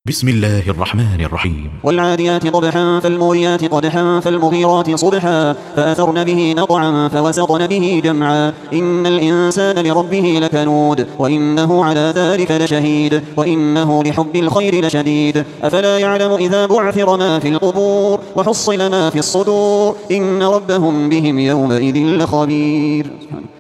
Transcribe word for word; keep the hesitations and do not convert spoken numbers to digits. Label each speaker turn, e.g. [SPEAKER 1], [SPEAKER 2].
[SPEAKER 1] بسم الله الرحمن الرحيم.
[SPEAKER 2] والعاديات ضبحا فالموريات قدحا فالمغيرات صبحا فأثرن به نقعا فوسطن به جمعا إن الإنسان لربه لكنود وإنه على ذلك لشهيد وإنه لحب الخير لشديد أفلا يعلم إذا بعثر ما في القبور وحصل ما في الصدور إن ربهم بهم يومئذ لخبير.